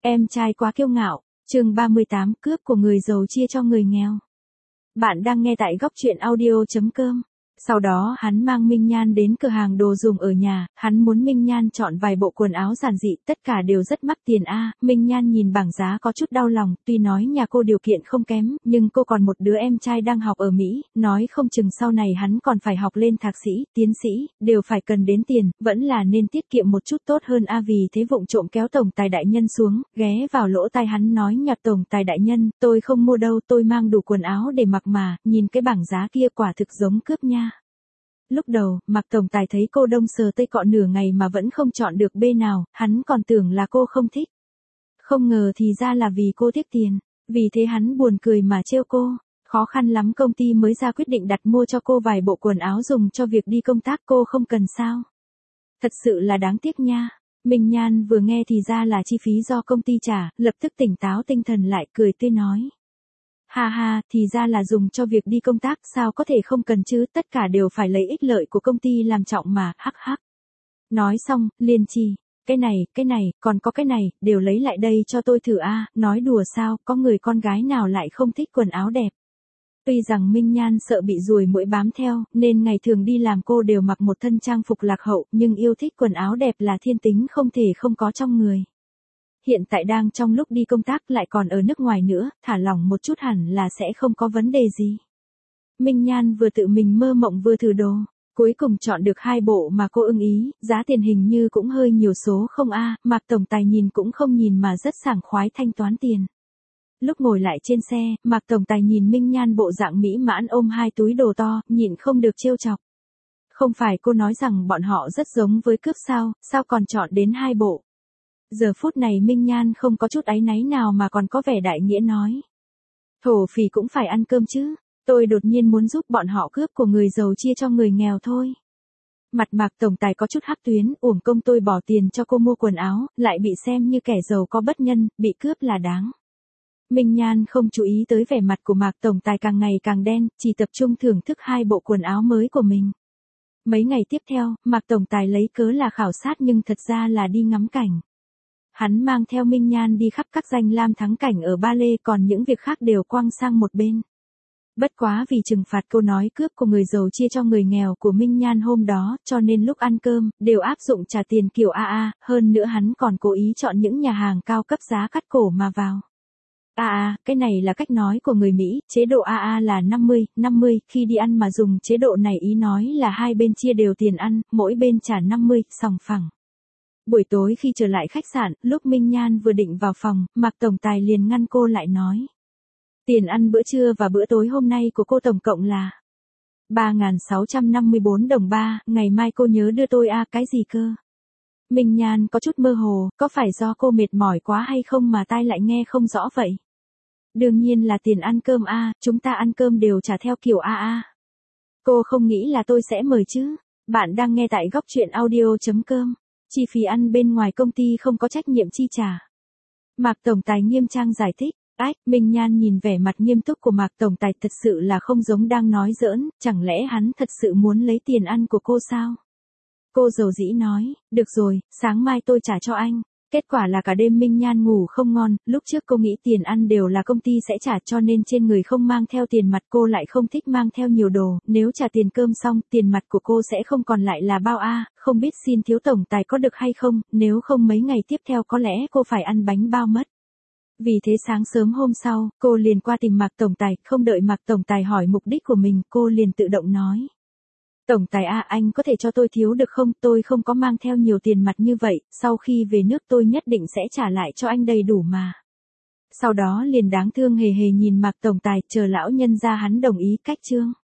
Em trai quá kiêu ngạo, chương 38 cướp của người giàu chia cho người nghèo. Bạn đang nghe tại góc truyện audio.com. Sau đó hắn mang Minh Nhan đến cửa hàng đồ dùng ở nhà, hắn muốn Minh Nhan chọn vài bộ quần áo giản dị, tất cả đều rất mắc tiền a. Minh Nhan nhìn bảng giá có chút đau lòng, tuy nói nhà cô điều kiện không kém, nhưng cô còn một đứa em trai đang học ở Mỹ, nói không chừng sau này hắn còn phải học lên thạc sĩ, tiến sĩ, đều phải cần đến tiền, vẫn là nên tiết kiệm một chút tốt hơn a. Vì thế vụng trộm kéo tổng tài đại nhân xuống, ghé vào lỗ tai hắn nói nhặt tổng tài đại nhân, tôi không mua đâu, tôi mang đủ quần áo để mặc mà, nhìn cái bảng giá kia quả thực giống cướp nha. Lúc đầu, Mạc tổng tài thấy cô đông sờ tây cọ nửa ngày mà vẫn không chọn được bê nào, hắn còn tưởng là cô không thích. Không ngờ thì ra là vì cô tiếc tiền, vì thế hắn buồn cười mà trêu cô. Khó khăn lắm công ty mới ra quyết định đặt mua cho cô vài bộ quần áo dùng cho việc đi công tác, cô không cần sao. Thật sự là đáng tiếc nha. Minh Nhan vừa nghe thì ra là chi phí do công ty trả, lập tức tỉnh táo tinh thần lại, cười tươi nói. Ha ha, thì ra là dùng cho việc đi công tác, sao có thể không cần chứ, tất cả đều phải lấy ích lợi của công ty làm trọng mà, hắc hắc. Nói xong, liền chỉ, cái này, còn có cái này, đều lấy lại đây cho tôi thử a. Nói đùa sao, có người con gái nào lại không thích quần áo đẹp. Tuy rằng Minh Nhan sợ bị ruồi muỗi bám theo, nên ngày thường đi làm cô đều mặc một thân trang phục lạc hậu, nhưng yêu thích quần áo đẹp là thiên tính không thể không có trong người. Hiện tại đang trong lúc đi công tác lại còn ở nước ngoài nữa, thả lỏng một chút hẳn là sẽ không có vấn đề gì. Minh Nhan vừa tự mình mơ mộng vừa thử đồ, cuối cùng chọn được 2 bộ mà cô ưng ý, giá tiền hình như cũng hơi nhiều số không a. Mạc tổng tài nhìn cũng không nhìn mà rất sảng khoái thanh toán tiền. Lúc ngồi lại trên xe, Mạc tổng tài nhìn Minh Nhan bộ dạng mỹ mãn ôm 2 túi đồ to, nhịn không được trêu chọc. Không phải cô nói rằng bọn họ rất giống với cướp sao còn chọn đến 2 bộ. Giờ phút này Minh Nhan không có chút áy náy nào mà còn có vẻ đại nghĩa nói. Thổ phỉ cũng phải ăn cơm chứ, tôi đột nhiên muốn giúp bọn họ cướp của người giàu chia cho người nghèo thôi. Mặt Mạc tổng tài có chút hắc tuyến, uổng công tôi bỏ tiền cho cô mua quần áo, lại bị xem như kẻ giàu có bất nhân, bị cướp là đáng. Minh Nhan không chú ý tới vẻ mặt của Mạc tổng tài càng ngày càng đen, chỉ tập trung thưởng thức 2 bộ quần áo mới của mình. Mấy ngày tiếp theo, Mạc tổng tài lấy cớ là khảo sát nhưng thật ra là đi ngắm cảnh. Hắn mang theo Minh Nhan đi khắp các danh lam thắng cảnh ở Ba Lê, còn những việc khác đều quăng sang một bên. Bất quá vì trừng phạt câu nói cướp của người giàu chia cho người nghèo của Minh Nhan hôm đó, cho nên lúc ăn cơm, đều áp dụng trả tiền kiểu AA, hơn nữa hắn còn cố ý chọn những nhà hàng cao cấp giá cắt cổ mà vào. Cái này là cách nói của người Mỹ, chế độ AA là 50-50, khi đi ăn mà dùng chế độ này ý nói là hai bên chia đều tiền ăn, mỗi bên trả 50, sòng phẳng. Buổi tối khi trở lại khách sạn, lúc Minh Nhan vừa định vào phòng, Mạc tổng tài liền ngăn cô lại nói. Tiền ăn bữa trưa và bữa tối hôm nay của cô tổng cộng là 3.654 đồng ba, ngày mai cô nhớ đưa tôi cái gì cơ? Minh Nhan có chút mơ hồ, có phải do cô mệt mỏi quá hay không mà tai lại nghe không rõ vậy? Đương nhiên là tiền ăn cơm chúng ta ăn cơm đều trả theo kiểu AA. Cô không nghĩ là tôi sẽ mời chứ? Bạn đang nghe tại góc truyện audio.com. Chi phí ăn bên ngoài công ty không có trách nhiệm chi trả. Mạc tổng tài nghiêm trang giải thích. Minh Nhan nhìn vẻ mặt nghiêm túc của Mạc tổng tài thật sự là không giống đang nói giỡn, chẳng lẽ hắn thật sự muốn lấy tiền ăn của cô sao? Cô dầu dĩ nói, được rồi, sáng mai tôi trả cho anh. Kết quả là cả đêm Minh Nhan ngủ không ngon, lúc trước cô nghĩ tiền ăn đều là công ty sẽ trả cho nên trên người không mang theo tiền mặt, cô lại không thích mang theo nhiều đồ, nếu trả tiền cơm xong, tiền mặt của cô sẽ không còn lại là bao không biết xin thiếu tổng tài có được hay không, nếu không mấy ngày tiếp theo có lẽ cô phải ăn bánh bao mất. Vì thế sáng sớm hôm sau, cô liền qua tìm Mạc tổng tài, không đợi Mạc tổng tài hỏi mục đích của mình, cô liền tự động nói. Tổng tài anh có thể cho tôi thiếu được không, tôi không có mang theo nhiều tiền mặt như vậy, sau khi về nước tôi nhất định sẽ trả lại cho anh đầy đủ mà. Sau đó liền đáng thương hề hề nhìn Mạc tổng tài, chờ lão nhân ra hắn đồng ý cách chương.